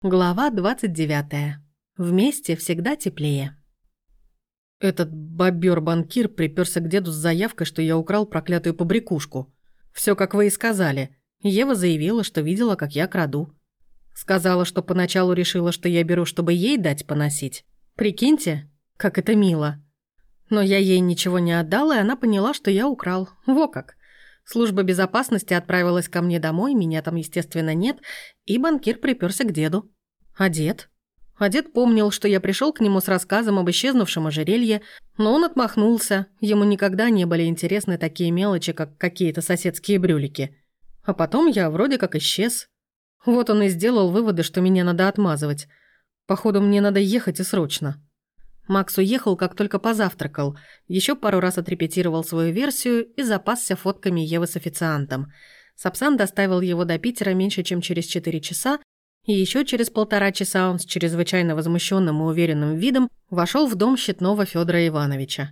Глава 29. Вместе всегда теплее. Этот бобер-банкир припёрся к деду с заявкой, что я украл проклятую побрякушку. Всё, как вы и сказали. Ева заявила, что видела, как я краду. Сказала, что поначалу решила, что я беру, чтобы ей дать поносить. Прикиньте, как это мило. Но я ей ничего не отдала, и она поняла, что я украл. Во как. Служба безопасности отправилась ко мне домой, меня там, естественно, нет, и банкир припёрся к деду. А дед? А дед помнил, что я пришел к нему с рассказом об исчезнувшем ожерелье, но он отмахнулся. Ему никогда не были интересны такие мелочи, как какие-то соседские брюлики. А потом я вроде как исчез. Вот он и сделал выводы, что меня надо отмазывать. Походу, мне надо ехать и срочно. Макс уехал, как только позавтракал, еще пару раз отрепетировал свою версию и запасся фотками Евы с официантом. Сапсан доставил его до Питера меньше, чем через 4 часа, и еще через 1,5 часа он с чрезвычайно возмущенным и уверенным видом вошел в дом Щитного Федора Ивановича.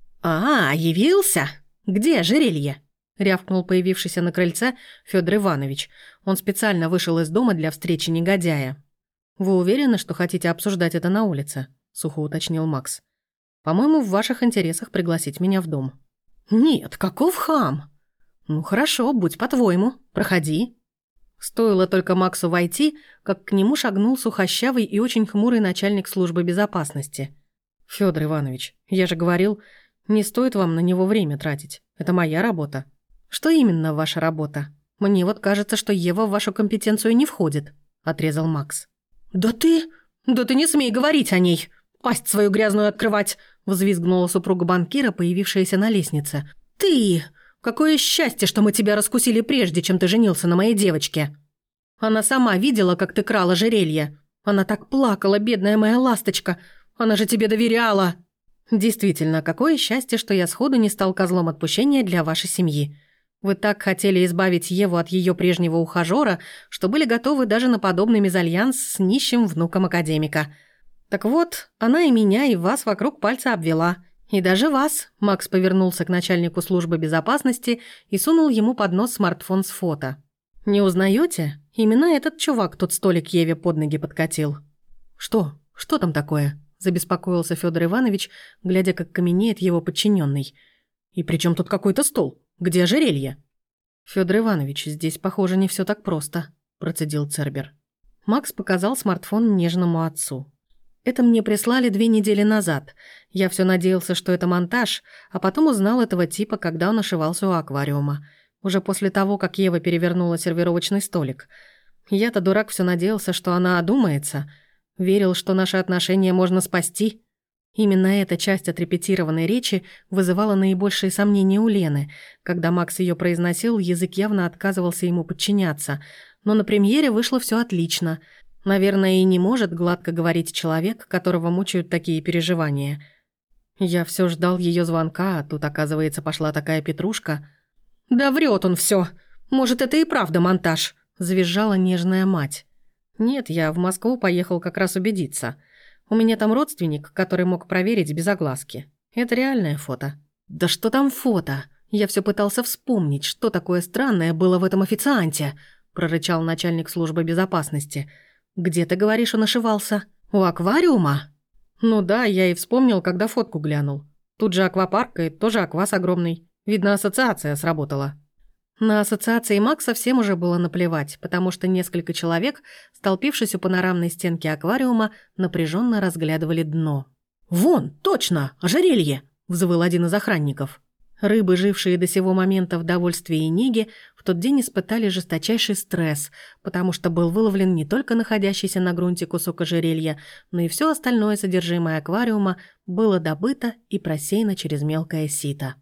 Явился? Где ожерелье?» — рявкнул появившийся на крыльце Федор Иванович. Он специально вышел из дома для встречи негодяя. «Вы уверены, что хотите обсуждать это на улице?» — сухо уточнил Макс. «По-моему, в ваших интересах пригласить меня в дом». «Нет, каков хам?» «Ну хорошо, будь по-твоему, проходи». Стоило только Максу войти, как к нему шагнул сухощавый и очень хмурый начальник службы безопасности. «Фёдор Иванович, я же говорил, не стоит вам на него время тратить. Это моя работа». «Что именно ваша работа? Мне вот кажется, что Ева в вашу компетенцию не входит», — отрезал Макс. «Да ты не смей говорить о ней! Пасть свою грязную открывать!» — взвизгнула супруга банкира, появившаяся на лестнице. «Ты! Какое счастье, что мы тебя раскусили прежде, чем ты женился на моей девочке! Она сама видела, как ты крал ожерелье. Она так плакала, бедная моя ласточка. Она же тебе доверяла!» «Действительно, какое счастье, что я сходу не стал козлом отпущения для вашей семьи. Вы так хотели избавить Еву от ее прежнего ухажёра, что были готовы даже на подобный мезальянс с нищим внуком академика. Так вот, она и меня, и вас вокруг пальца обвела. И даже вас», — Макс повернулся к начальнику службы безопасности и сунул ему под нос смартфон с фото. «Не узнаете? Именно этот чувак тут столик Еве под ноги подкатил». «Что? Что там такое?» — забеспокоился Фёдор Иванович, глядя, как каменеет его подчиненный. «И при чем тут какой-то стол? Где ожерелье?» «Фёдор Иванович, здесь, похоже, не все так просто», — процедил Цербер. Макс показал смартфон нежному отцу. «Это мне прислали 2 недели назад. Я все надеялся, что это монтаж, а потом узнал этого типа, когда он ошивался у аквариума. Уже после того, как Ева перевернула сервировочный столик. Я-то, дурак, все надеялся, что она одумается. Верил, что наши отношения можно спасти». Именно эта часть отрепетированной речи вызывала наибольшие сомнения у Лены. Когда Макс ее произносил, язык явно отказывался ему подчиняться. Но на премьере вышло все отлично. Наверное, и не может гладко говорить человек, которого мучают такие переживания. Я все ждал ее звонка, а тут, оказывается, пошла такая петрушка. «Да врет он все. Может, это и правда монтаж», — завизжала нежная мать. «Нет, я в Москву поехал как раз убедиться. У меня там родственник, который мог проверить без огласки. Это реальное фото». «Да что там фото? Я все пытался вспомнить, что такое странное было в этом официанте», — прорычал начальник службы безопасности. «Где, ты говоришь, он ошивался? У аквариума?» «Ну да, я и вспомнил, когда фотку глянул. Тут же аквапарк и тоже аквас огромный. Видно, ассоциация сработала». На ассоциации Макс совсем уже было наплевать, потому что несколько человек, столпившись у панорамной стенки аквариума, напряженно разглядывали дно. «Вон, точно, ожерелье!» — взвыл один из охранников. Рыбы, жившие до сего момента в довольстве и неге, в тот день испытали жесточайший стресс, потому что был выловлен не только находящийся на грунте кусок ожерелья, но и все остальное содержимое аквариума было добыто и просеяно через мелкое сито.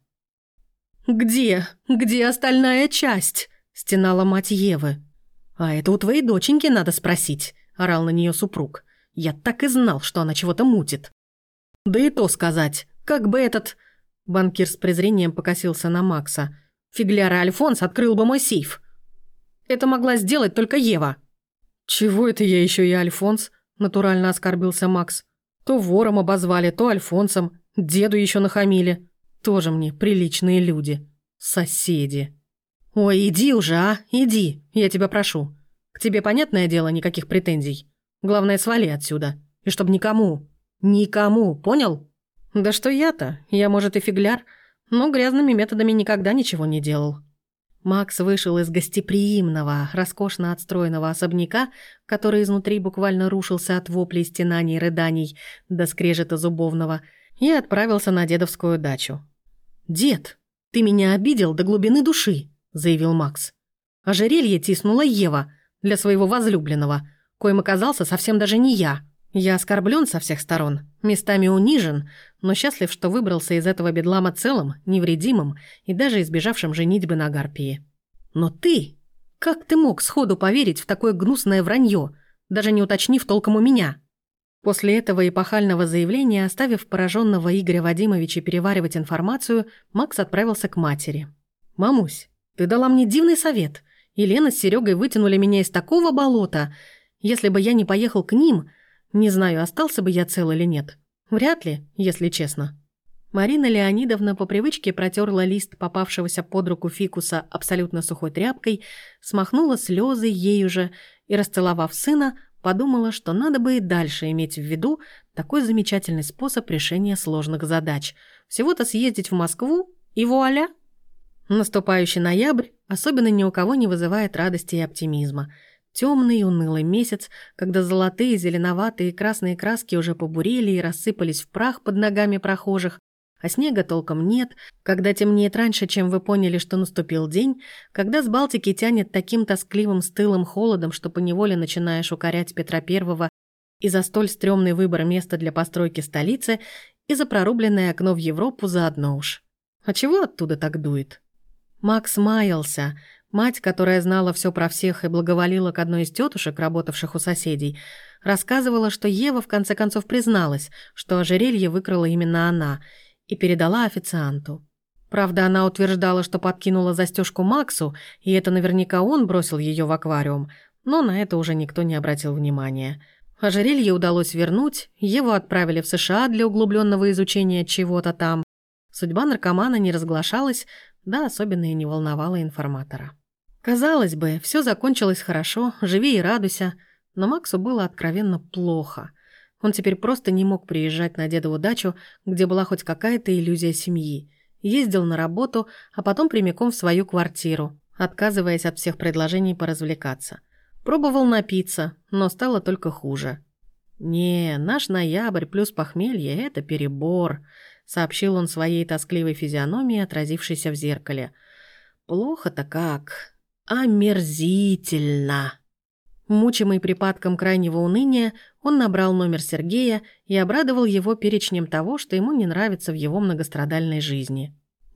«Где? Где остальная часть?» — стенала мать Евы. «А это у твоей доченьки надо спросить», — орал на нее супруг. «Я так и знал, что она чего-то мутит». «Да и то сказать, как бы этот...» Банкир с презрением покосился на Макса. «Фигляр и Альфонс открыл бы мой сейф. Это могла сделать только Ева». «Чего это я еще и Альфонс?» — натурально оскорбился Макс. «То вором обозвали, то Альфонсом. Деду еще нахамили. Тоже мне приличные люди. Соседи». «Ой, иди уже, а, иди, я тебя прошу. К тебе, понятное дело, никаких претензий. Главное, свали отсюда. И чтоб никому. Никому, понял? Да что я-то? Я, может, и фигляр, но грязными методами никогда ничего не делал. Макс вышел из гостеприимного, роскошно отстроенного особняка, который изнутри буквально рушился от воплей, стенаний, рыданий до скрежета зубовного, и отправился на дедовскую дачу. «Дед, ты меня обидел до глубины души», — заявил Макс. «Ожерелье тиснула Ева для своего возлюбленного, коим оказался совсем даже не я. Я оскорблен со всех сторон, местами унижен, но счастлив, что выбрался из этого бедлама целым, невредимым и даже избежавшим женитьбы на Гарпии. Но ты... Как ты мог сходу поверить в такое гнусное вранье, даже не уточнив толком у меня?» После этого эпохального заявления, оставив пораженного Игоря Вадимовича переваривать информацию, Макс отправился к матери. «Мамусь, ты дала мне дивный совет, и Лена с Серегой вытянули меня из такого болота. Если бы я не поехал к ним, не знаю, остался бы я цел или нет. Вряд ли, если честно». Марина Леонидовна по привычке протерла лист попавшегося под руку фикуса абсолютно сухой тряпкой, смахнула слезы ею же и, расцеловав сына, подумала, что надо бы и дальше иметь в виду такой замечательный способ решения сложных задач. Всего-то съездить в Москву и вуаля! Наступающий ноябрь особенно ни у кого не вызывает радости и оптимизма. Темный и унылый месяц, когда золотые, зеленоватые и красные краски уже побурели и рассыпались в прах под ногами прохожих, а снега толком нет, когда темнеет раньше, чем вы поняли, что наступил день, когда с Балтики тянет таким тоскливым стылым холодом, что поневоле начинаешь укорять Петра Первого и за столь стрёмный выбор места для постройки столицы, и за прорубленное окно в Европу заодно уж. А чего оттуда так дует? Макс маялся. Мать, которая знала все про всех и благоволила к одной из тетушек, работавших у соседей, рассказывала, что Ева в конце концов призналась, что ожерелье выкрала именно она, и передала официанту. Правда, она утверждала, что подкинула застежку Максу, и это наверняка он бросил ее в аквариум, но на это уже никто не обратил внимания. Ожерелье удалось вернуть, Еву отправили в США для углубленного изучения чего-то там. Судьба наркомана не разглашалась, да особенно и не волновала информатора. Казалось бы, все закончилось хорошо, живи и радуйся, но Максу было откровенно плохо. Он теперь просто не мог приезжать на дедову дачу, где была хоть какая-то иллюзия семьи. Ездил на работу, а потом прямиком в свою квартиру, отказываясь от всех предложений поразвлекаться. Пробовал напиться, но стало только хуже. «Не, наш ноябрь плюс похмелье – это перебор», – сообщил он своей тоскливой физиономии, отразившейся в зеркале. «Плохо-то как? Омерзительно!» Мучимый припадком крайнего уныния, он набрал номер Сергея и обрадовал его перечнем того, что ему не нравится в его многострадальной жизни.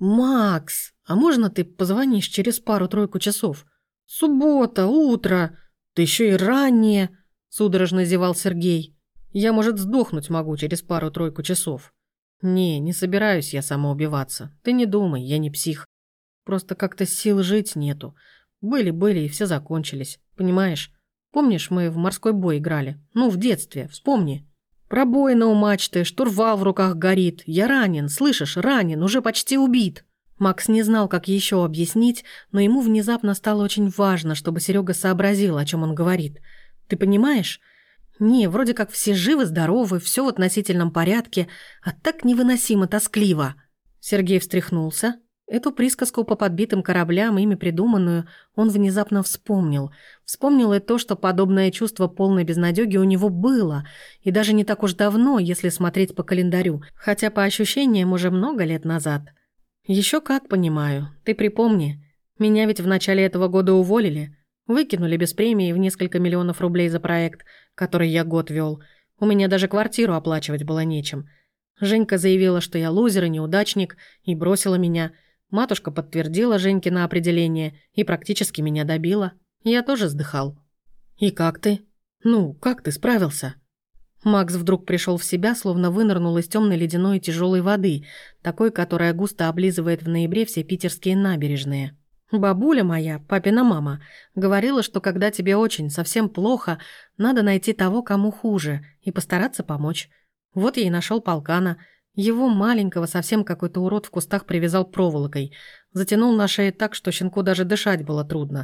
«Макс, а можно ты позвонишь через пару-тройку часов? Суббота, утро, да еще и раннее!» – судорожно зевал Сергей. «Я, может, сдохнуть могу через пару-тройку часов». «Не собираюсь я самоубиваться. Ты не думай, я не псих. Просто как-то сил жить нету. Были и все закончились, понимаешь? Помнишь, мы в морской бой играли? Ну, в детстве, вспомни. Пробоина у мачты, штурвал в руках горит. Я ранен, слышишь, ранен, уже почти убит». Макс не знал, как еще объяснить, но ему внезапно стало очень важно, чтобы Серега сообразил, о чем он говорит. «Ты понимаешь? Не, вроде как все живы-здоровы, все в относительном порядке, а так невыносимо тоскливо». Сергей встряхнулся. Эту присказку по подбитым кораблям, ими придуманную, он внезапно вспомнил. Вспомнил и то, что подобное чувство полной безнадёги у него было, и даже не так уж давно, если смотреть по календарю, хотя по ощущениям уже много лет назад. Еще как понимаю. Ты припомни, меня ведь в начале этого года уволили, выкинули без премии в несколько миллионов рублей за проект, который я год вел. У меня даже квартиру оплачивать было нечем. Женька заявила, что я лузер и неудачник, и бросила меня. Матушка подтвердила Женькино определение и практически меня добила. Я тоже сдыхал. «И как ты? Как ты справился?» Макс вдруг пришел в себя, словно вынырнул из темной ледяной тяжелой воды, такой, которая густо облизывает в ноябре все питерские набережные. «Бабуля моя, папина мама, говорила, что когда тебе очень, совсем плохо, надо найти того, кому хуже, и постараться помочь. Вот я и нашел полкана». Его маленького совсем какой-то урод в кустах привязал проволокой, затянул на шее так, что щенку даже дышать было трудно.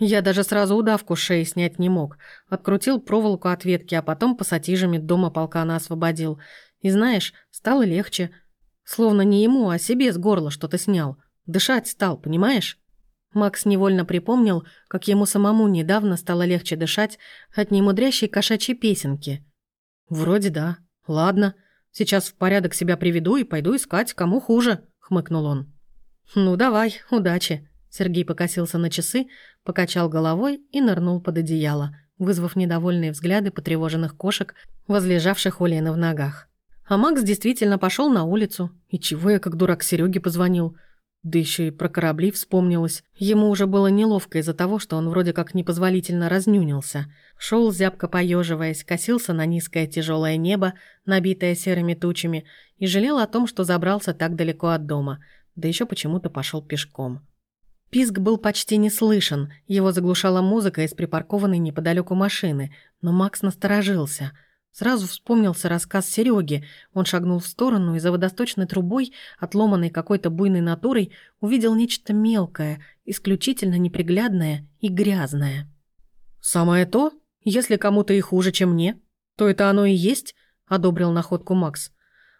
Я даже сразу удавку с шеи снять не мог. Открутил проволоку от ветки, а потом пассатижами дома полкана освободил. И знаешь, стало легче. Словно не ему, а себе с горла что-то снял. Дышать стал, понимаешь? Макс невольно припомнил, как ему самому недавно стало легче дышать от немудрящей кошачьей песенки. «Вроде да. Ладно. Сейчас в порядок себя приведу и пойду искать, кому хуже», — хмыкнул он. «Ну давай, удачи». Сергей покосился на часы, покачал головой и нырнул под одеяло, вызвав недовольные взгляды потревоженных кошек, возлежавших у Лены в ногах. А Макс действительно пошел на улицу. И чего я как дурак Сереге позвонил? Да еще и про корабли вспомнилось. Ему уже было неловко из-за того, что он вроде как непозволительно разнюнился. Шел зябко поеживаясь, косился на низкое тяжелое небо, набитое серыми тучами, и жалел о том, что забрался так далеко от дома, да еще почему-то пошел пешком. Писк был почти не слышен, его заглушала музыка из припаркованной неподалеку машины, но Макс насторожился. Сразу вспомнился рассказ Сереги. Он шагнул в сторону и за водосточной трубой, отломанной какой-то буйной натурой, увидел нечто мелкое, исключительно неприглядное и грязное. «Самое то, если кому-то и хуже, чем мне, то это оно и есть», — одобрил находку Макс.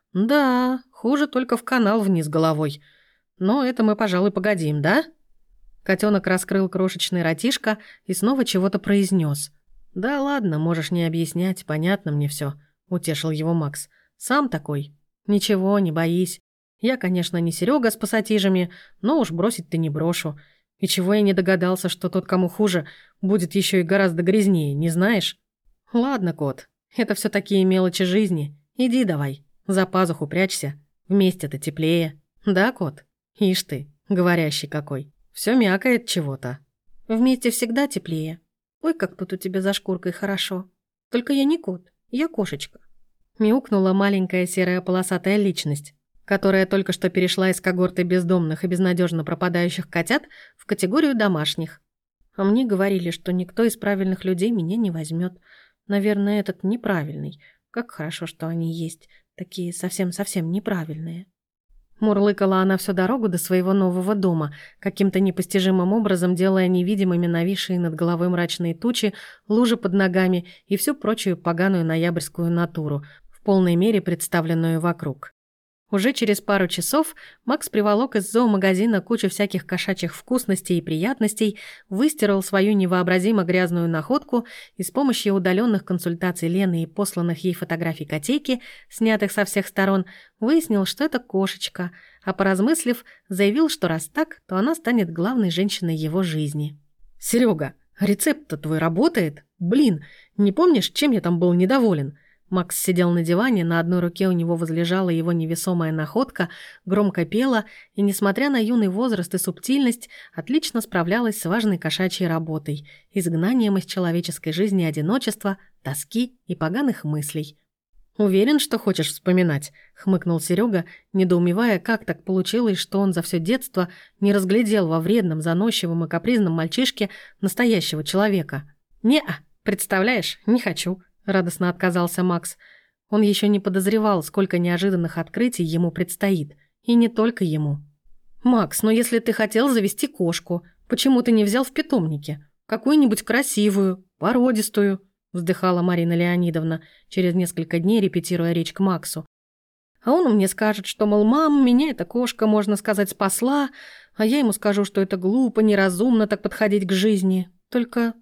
«Да, хуже только в канал вниз головой. Но это мы, пожалуй, погодим, да?» Котенок раскрыл крошечный ротишко и снова чего-то произнес. «Да ладно, можешь не объяснять, понятно мне все, утешил его Макс. «Сам такой. Ничего, не боись. Я, конечно, не Серега с пассатижами, но уж бросить-то не брошу. И чего я не догадался, что тот, кому хуже, будет еще и гораздо грязнее, не знаешь? Ладно, кот, это все такие мелочи жизни. Иди давай, за пазуху прячься. Вместе-то теплее. Да, кот? Ишь ты, говорящий какой. Все мякает чего-то». «Вместе всегда теплее. Ой, как тут у тебя за шкуркой хорошо. Только я не кот, я кошечка». Мяукнула маленькая серая полосатая личность, которая только что перешла из когорты бездомных и безнадежно пропадающих котят в категорию домашних. А мне говорили, что никто из правильных людей меня не возьмет. Наверное, этот неправильный. Как хорошо, что они есть. Такие совсем-совсем неправильные. Мурлыкала она всю дорогу до своего нового дома, каким-то непостижимым образом делая невидимыми нависшие над головой мрачные тучи, лужи под ногами и всю прочую поганую ноябрьскую натуру, в полной мере представленную вокруг. Уже через пару часов Макс приволок из зоомагазина кучу всяких кошачьих вкусностей и приятностей, выстирал свою невообразимо грязную находку и с помощью удаленных консультаций Лены и посланных ей фотографий котейки, снятых со всех сторон, выяснил, что это кошечка, а поразмыслив, заявил, что раз так, то она станет главной женщиной его жизни. «Серега, рецепт-то твой работает? Блин, не помнишь, чем я там был недоволен?» Макс сидел на диване, на одной руке у него возлежала его невесомая находка, громко пела и, несмотря на юный возраст и субтильность, отлично справлялась с важной кошачьей работой, изгнанием из человеческой жизни одиночества, тоски и поганых мыслей. «Уверен, что хочешь вспоминать?» — хмыкнул Серега, недоумевая, как так получилось, что он за все детство не разглядел во вредном, заносчивом и капризном мальчишке настоящего человека. «Не-а, представляешь, не хочу». — радостно отказался Макс. Он еще не подозревал, сколько неожиданных открытий ему предстоит. И не только ему. «Макс, но если ты хотел завести кошку, почему ты не взял в питомнике? Какую-нибудь красивую, породистую?» — вздыхала Марина Леонидовна, через несколько дней репетируя речь к Максу. «А он мне скажет, что, мол, мам, меня эта кошка, можно сказать, спасла, а я ему скажу, что это глупо, неразумно так подходить к жизни. Только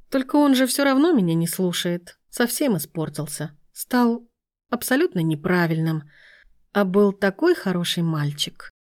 он же все равно меня не слушает». Совсем испортился. Стал абсолютно неправильным. А был такой хороший мальчик.